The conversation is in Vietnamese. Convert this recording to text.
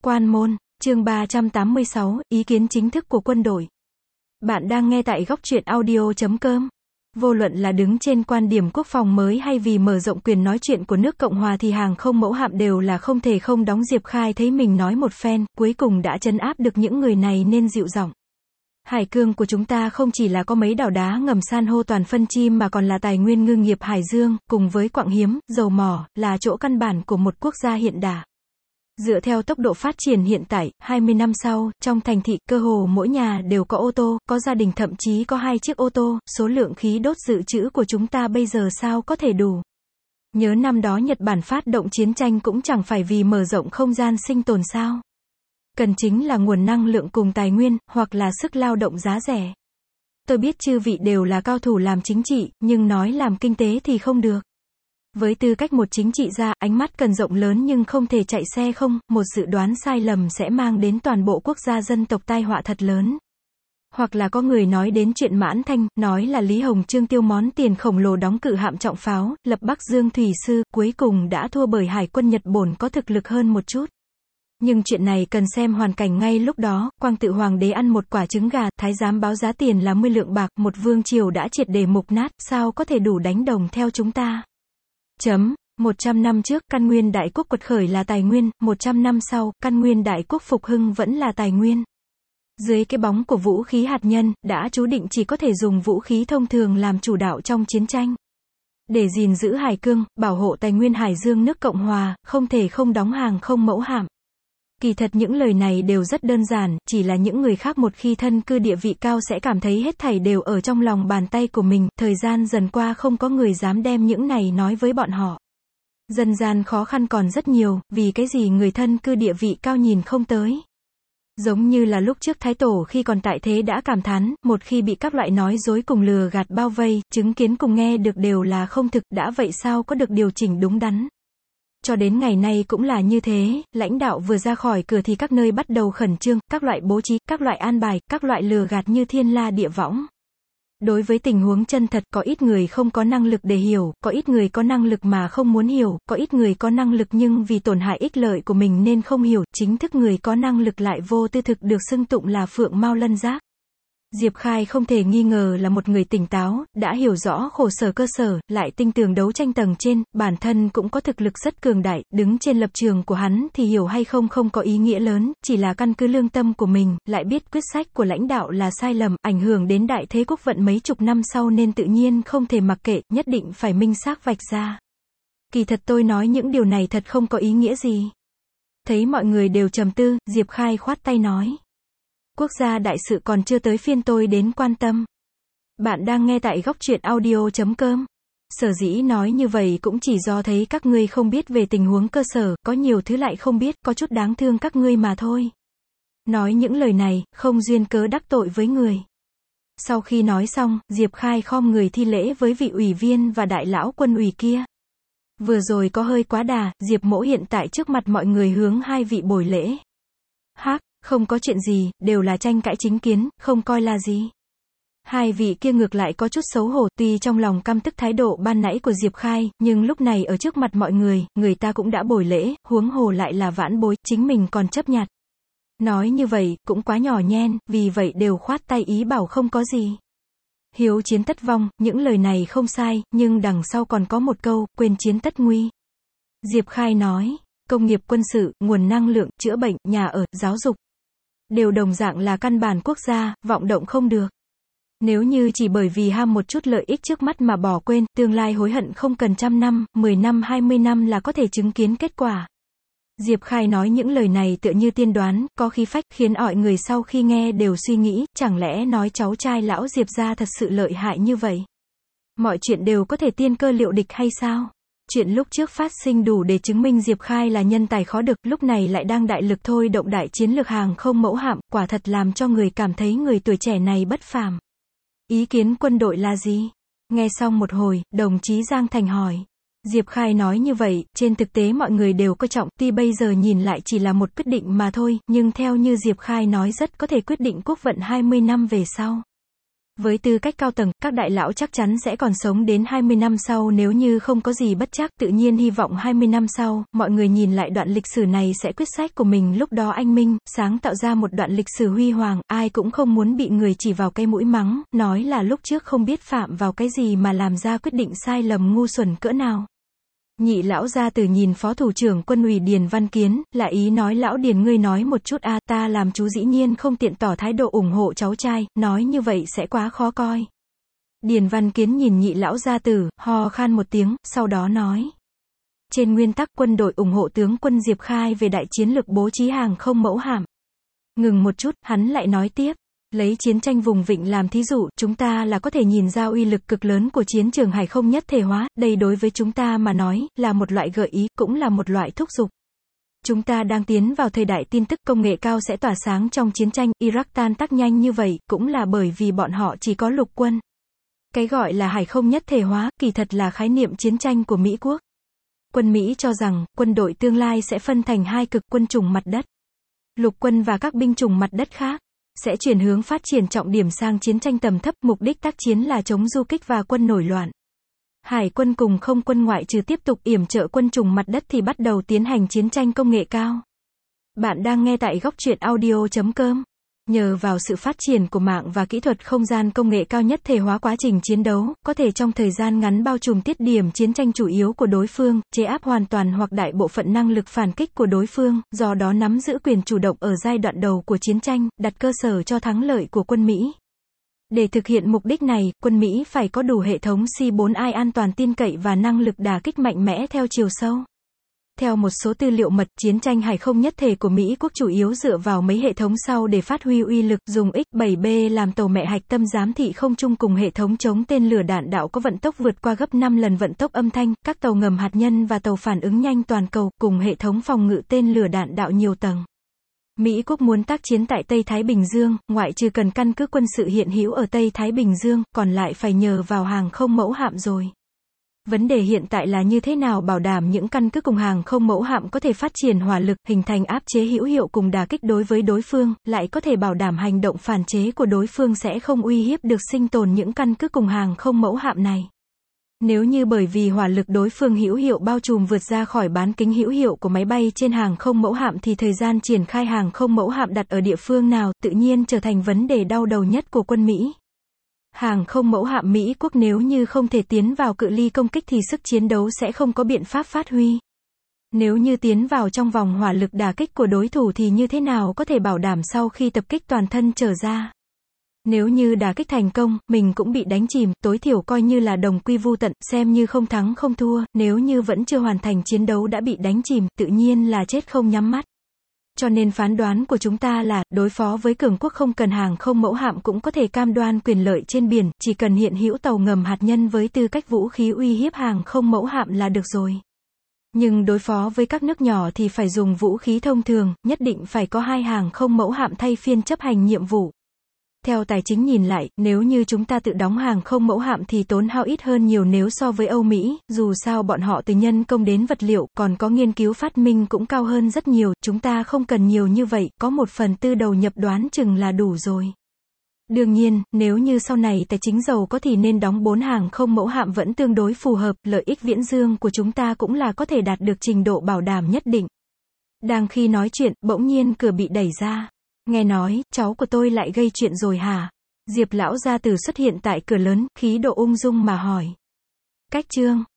Quan môn, chương 386, ý kiến chính thức của quân đội. Bạn đang nghe tại góc truyện audio.com. Vô luận là đứng trên quan điểm quốc phòng mới hay vì mở rộng quyền nói chuyện của nước Cộng Hòa thì hàng không mẫu hạm đều là không thể không đóng. Diệp Khai thấy mình nói một phen, cuối cùng đã trấn áp được những người này nên dịu giọng. Hải cương của chúng ta không chỉ là có mấy đảo đá ngầm san hô toàn phân chim mà còn là tài nguyên ngư nghiệp hải dương, cùng với quặng hiếm, dầu mỏ, là chỗ căn bản của một quốc gia hiện đại. Dựa theo tốc độ phát triển hiện tại, 20 năm sau, trong thành thị, cơ hồ mỗi nhà đều có ô tô, có gia đình thậm chí có 2 chiếc ô tô, số lượng khí đốt dự trữ của chúng ta bây giờ sao có thể đủ. Nhớ năm đó Nhật Bản phát động chiến tranh cũng chẳng phải vì mở rộng không gian sinh tồn sao. Cần chính là nguồn năng lượng cùng tài nguyên, hoặc là sức lao động giá rẻ. Tôi biết chư vị đều là cao thủ làm chính trị, nhưng nói làm kinh tế thì không được. Với tư cách một chính trị gia, ánh mắt cần rộng lớn nhưng không thể chạy xe không, một dự đoán sai lầm sẽ mang đến toàn bộ quốc gia dân tộc tai họa thật lớn. Hoặc là có người nói đến chuyện Mãn Thanh, nói là Lý Hồng Chương tiêu món tiền khổng lồ đóng cự hạm trọng pháo, lập Bắc Dương Thủy Sư, cuối cùng đã thua bởi hải quân Nhật Bổn có thực lực hơn một chút. Nhưng chuyện này cần xem hoàn cảnh ngay lúc đó, Quang Tự Hoàng đế ăn một quả trứng gà, thái giám báo giá tiền là 10 lượng bạc, một vương triều đã triệt để mục nát, sao có thể đủ đánh đồng theo chúng ta. 100 năm trước, căn nguyên đại quốc quật khởi là tài nguyên, 100 năm sau, căn nguyên đại quốc phục hưng vẫn là tài nguyên. Dưới cái bóng của vũ khí hạt nhân, đã chú định chỉ có thể dùng vũ khí thông thường làm chủ đạo trong chiến tranh. Để gìn giữ hải cương, bảo hộ tài nguyên hải dương nước Cộng Hòa, không thể không đóng hàng không mẫu hạm. Kỳ thật những lời này đều rất đơn giản, chỉ là những người khác một khi thân cư địa vị cao sẽ cảm thấy hết thảy đều ở trong lòng bàn tay của mình, thời gian dần qua không có người dám đem những này nói với bọn họ. Dân gian khó khăn còn rất nhiều, vì cái gì người thân cư địa vị cao nhìn không tới. Giống như là lúc trước Thái Tổ khi còn tại thế đã cảm thán, một khi bị các loại nói dối cùng lừa gạt bao vây, chứng kiến cùng nghe được đều là không thực, đã vậy sao có được điều chỉnh đúng đắn. Cho đến ngày nay cũng là như thế, lãnh đạo vừa ra khỏi cửa thì các nơi bắt đầu khẩn trương, các loại bố trí, các loại an bài, các loại lừa gạt như thiên la địa võng. Đối với tình huống chân thật, có ít người không có năng lực để hiểu, có ít người có năng lực mà không muốn hiểu, có ít người có năng lực nhưng vì tổn hại ích lợi của mình nên không hiểu, chính thức người có năng lực lại vô tư thực được xưng tụng là phượng mao lân giác. Diệp Khai không thể nghi ngờ là một người tỉnh táo, đã hiểu rõ khổ sở cơ sở, lại tinh tường đấu tranh tầng trên, bản thân cũng có thực lực rất cường đại, đứng trên lập trường của hắn thì hiểu hay không không có ý nghĩa lớn, chỉ là căn cứ lương tâm của mình, lại biết quyết sách của lãnh đạo là sai lầm, ảnh hưởng đến đại thế quốc vận mấy chục năm sau nên tự nhiên không thể mặc kệ, nhất định phải minh xác vạch ra. Kỳ thật tôi nói những điều này thật không có ý nghĩa gì. Thấy mọi người đều trầm tư, Diệp Khai khoát tay nói. Quốc gia đại sự còn chưa tới phiên tôi đến quan tâm. Bạn đang nghe tại góc truyện audio.com. Sở dĩ nói như vậy cũng chỉ do thấy các ngươi không biết về tình huống cơ sở, có nhiều thứ lại không biết, có chút đáng thương các ngươi mà thôi. Nói những lời này, không duyên cớ đắc tội với người. Sau khi nói xong, Diệp Khai khom người thi lễ với vị ủy viên và đại lão quân ủy kia. Vừa rồi có hơi quá đà, Diệp mỗ hiện tại trước mặt mọi người hướng hai vị bồi lễ. Không có chuyện gì, đều là tranh cãi chính kiến, không coi là gì. Hai vị kia ngược lại có chút xấu hổ, tuy trong lòng căm tức thái độ ban nãy của Diệp Khai, nhưng lúc này ở trước mặt mọi người, người ta cũng đã bồi lễ, huống hồ lại là vãn bối, chính mình còn chấp nhặt. Nói như vậy, cũng quá nhỏ nhen, vì vậy đều khoát tay ý bảo không có gì. Hiếu chiến tất vong, những lời này không sai, nhưng đằng sau còn có một câu, quên chiến tất nguy. Diệp Khai nói, công nghiệp quân sự, nguồn năng lượng, chữa bệnh, nhà ở, giáo dục. Đều đồng dạng là căn bản quốc gia, vọng động không được. Nếu như chỉ bởi vì ham một chút lợi ích trước mắt mà bỏ quên, tương lai hối hận không cần 100 năm, 10 năm 20 năm là có thể chứng kiến kết quả. Diệp Khai nói những lời này tựa như tiên đoán, có khí phách, khiến mọi người sau khi nghe đều suy nghĩ, chẳng lẽ nói cháu trai lão Diệp gia thật sự lợi hại như vậy? Mọi chuyện đều có thể tiên cơ liệu địch hay sao? Chuyện lúc trước phát sinh đủ để chứng minh Diệp Khai là nhân tài khó được, lúc này lại đang đại lực thôi động đại chiến lược hàng không mẫu hạm, quả thật làm cho người cảm thấy người tuổi trẻ này bất phàm. Ý kiến quân đội là gì? Nghe xong một hồi, đồng chí Giang Thành hỏi. Diệp Khai nói như vậy, trên thực tế mọi người đều coi trọng, tuy bây giờ nhìn lại chỉ là một quyết định mà thôi, nhưng theo như Diệp Khai nói rất có thể quyết định quốc vận 20 năm về sau. Với tư cách cao tầng, các đại lão chắc chắn sẽ còn sống đến 20 năm sau nếu như không có gì bất trắc, tự nhiên hy vọng 20 năm sau, mọi người nhìn lại đoạn lịch sử này sẽ quyết sách của mình lúc đó anh minh, sáng tạo ra một đoạn lịch sử huy hoàng, ai cũng không muốn bị người chỉ vào cái mũi mắng, nói là lúc trước không biết phạm vào cái gì mà làm ra quyết định sai lầm ngu xuẩn cỡ nào. Nhị lão gia tử nhìn phó thủ trưởng quân ủy Điền Văn Kiến, là ý nói lão Điền ngươi nói một chút a, ta làm chú dĩ nhiên không tiện tỏ thái độ ủng hộ cháu trai, nói như vậy sẽ quá khó coi. Điền Văn Kiến nhìn nhị lão gia tử, ho khan một tiếng, sau đó nói. Trên nguyên tắc quân đội ủng hộ tướng quân Diệp Khai về đại chiến lược bố trí hàng không mẫu hạm. Ngừng một chút, hắn lại nói tiếp. Lấy chiến tranh vùng vịnh làm thí dụ, chúng ta là có thể nhìn ra uy lực cực lớn của chiến trường hải không nhất thể hóa, đây đối với chúng ta mà nói, là một loại gợi ý, cũng là một loại thúc giục. Chúng ta đang tiến vào thời đại tin tức công nghệ cao sẽ tỏa sáng trong chiến tranh, Iraq tan tác nhanh như vậy, cũng là bởi vì bọn họ chỉ có lục quân. Cái gọi là hải không nhất thể hóa, kỳ thật là khái niệm chiến tranh của Mỹ quốc. Quân Mỹ cho rằng, quân đội tương lai sẽ phân thành hai cực quân chủng mặt đất. Lục quân và các binh chủng mặt đất khác sẽ chuyển hướng phát triển trọng điểm sang chiến tranh tầm thấp, mục đích tác chiến là chống du kích và quân nổi loạn. Hải quân cùng không quân ngoại trừ tiếp tục yểm trợ quân chủng mặt đất thì bắt đầu tiến hành chiến tranh công nghệ cao. Bạn đang nghe tại góc truyện audio.com. Nhờ vào sự phát triển của mạng và kỹ thuật không gian công nghệ cao nhất thể hóa quá trình chiến đấu, có thể trong thời gian ngắn bao trùm tiết điểm chiến tranh chủ yếu của đối phương, chế áp hoàn toàn hoặc đại bộ phận năng lực phản kích của đối phương, do đó nắm giữ quyền chủ động ở giai đoạn đầu của chiến tranh, đặt cơ sở cho thắng lợi của quân Mỹ. Để thực hiện mục đích này, quân Mỹ phải có đủ hệ thống C4I an toàn tin cậy và năng lực đả kích mạnh mẽ theo chiều sâu. Theo một số tư liệu mật, chiến tranh hải không nhất thể của Mỹ quốc chủ yếu dựa vào mấy hệ thống sau để phát huy uy lực, dùng X-7B làm tàu mẹ hạch tâm giám thị không trung cùng hệ thống chống tên lửa đạn đạo có vận tốc vượt qua gấp 5 lần vận tốc âm thanh, các tàu ngầm hạt nhân và tàu phản ứng nhanh toàn cầu, cùng hệ thống phòng ngự tên lửa đạn đạo nhiều tầng. Mỹ quốc muốn tác chiến tại Tây Thái Bình Dương, ngoại trừ cần căn cứ quân sự hiện hữu ở Tây Thái Bình Dương, còn lại phải nhờ vào hàng không mẫu hạm rồi. Vấn đề hiện tại là như thế nào bảo đảm những căn cứ cùng hàng không mẫu hạm có thể phát triển hỏa lực, hình thành áp chế hữu hiệu cùng đả kích đối với đối phương, lại có thể bảo đảm hành động phản chế của đối phương sẽ không uy hiếp được sinh tồn những căn cứ cùng hàng không mẫu hạm này. Nếu như bởi vì hỏa lực đối phương hữu hiệu bao trùm vượt ra khỏi bán kính hữu hiệu của máy bay trên hàng không mẫu hạm thì thời gian triển khai hàng không mẫu hạm đặt ở địa phương nào, tự nhiên trở thành vấn đề đau đầu nhất của quân Mỹ. Hàng không mẫu hạm Mỹ quốc nếu như không thể tiến vào cự ly công kích thì sức chiến đấu sẽ không có biện pháp phát huy. Nếu như tiến vào trong vòng hỏa lực đả kích của đối thủ thì như thế nào có thể bảo đảm sau khi tập kích toàn thân trở ra. Nếu như đả kích thành công, mình cũng bị đánh chìm, tối thiểu coi như là đồng quy vu tận, xem như không thắng không thua, nếu như vẫn chưa hoàn thành chiến đấu đã bị đánh chìm, tự nhiên là chết không nhắm mắt. Cho nên phán đoán của chúng ta là, đối phó với cường quốc không cần hàng không mẫu hạm cũng có thể cam đoan quyền lợi trên biển, chỉ cần hiện hữu tàu ngầm hạt nhân với tư cách vũ khí uy hiếp hàng không mẫu hạm là được rồi. Nhưng đối phó với các nước nhỏ thì phải dùng vũ khí thông thường, nhất định phải có 2 hàng không mẫu hạm thay phiên chấp hành nhiệm vụ. Theo tài chính nhìn lại, nếu như chúng ta tự đóng hàng không mẫu hạm thì tốn hao ít hơn nhiều nếu so với Âu Mỹ, dù sao bọn họ từ nhân công đến vật liệu, còn có nghiên cứu phát minh cũng cao hơn rất nhiều, chúng ta không cần nhiều như vậy, có 1/4 đầu nhập đoán chừng là đủ rồi. Đương nhiên, nếu như sau này tài chính giàu có thì nên đóng 4 hàng không mẫu hạm vẫn tương đối phù hợp, lợi ích viễn dương của chúng ta cũng là có thể đạt được trình độ bảo đảm nhất định. Đang khi nói chuyện, bỗng nhiên cửa bị đẩy ra. Nghe nói, cháu của tôi lại gây chuyện rồi hả? Diệp lão gia tử xuất hiện tại cửa lớn, khí độ ung dung mà hỏi. Cách chương